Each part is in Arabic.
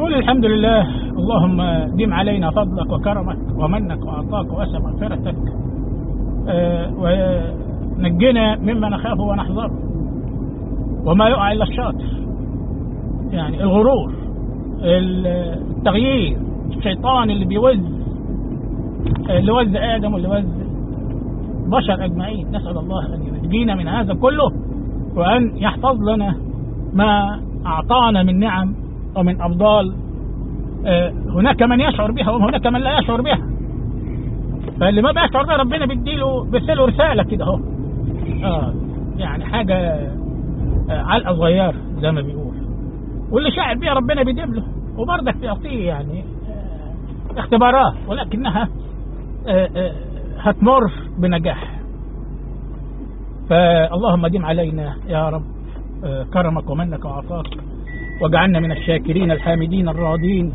نقول الحمد لله. اللهم دم علينا فضلك وكرمك ومنك وعطاك واسع مغفرتك، ونجنا مما نخاف ونحذر وما يقع الا الشاطر، يعني الغرور، التغيير، الشيطان اللي اللي وز ادم واللي وز بشر اجمعين. نسال الله ان ينجينا من هذا كله وان يحفظ لنا ما اعطانا من نعم ومن افضال. هناك من يشعر بها وهناك من لا يشعر بها، فاللي ما بيشعر بها ربنا بيرسله رساله كده اهو، يعني حاجه علقه صغيره زي ما بيقول، واللي شاعر بها ربنا بيديم له وبرضك بيعطيه يعني اختبارات، ولكنها هتمر بنجاح. فاللهم دم علينا يا رب كرمك ومنك وعطاك، واجعلنا من الشاكرين الحامدين الراضين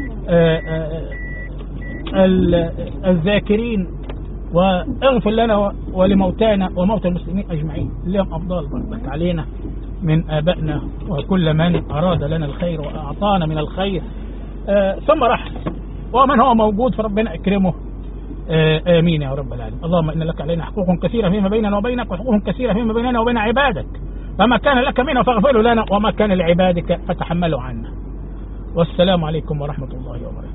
الذاكرين، واغفر لنا ولموتانا وموتى المسلمين اجمعين، لهم افضال برضك علينا من ابائنا وكل من اراد لنا الخير واعطانا من الخير ثم رحل، ومن هو موجود فربنا اكرمه. امين يا رب العالمين. اللهم ان لك علينا حقوق كثيره فيما بيننا وبينك، وحقوق كثيره فيما بيننا وبين عبادك، فما كان لك منه فاغفره لنا، وما كان لعبادك فتحمله عنا. والسلام عليكم ورحمه الله وبركاته.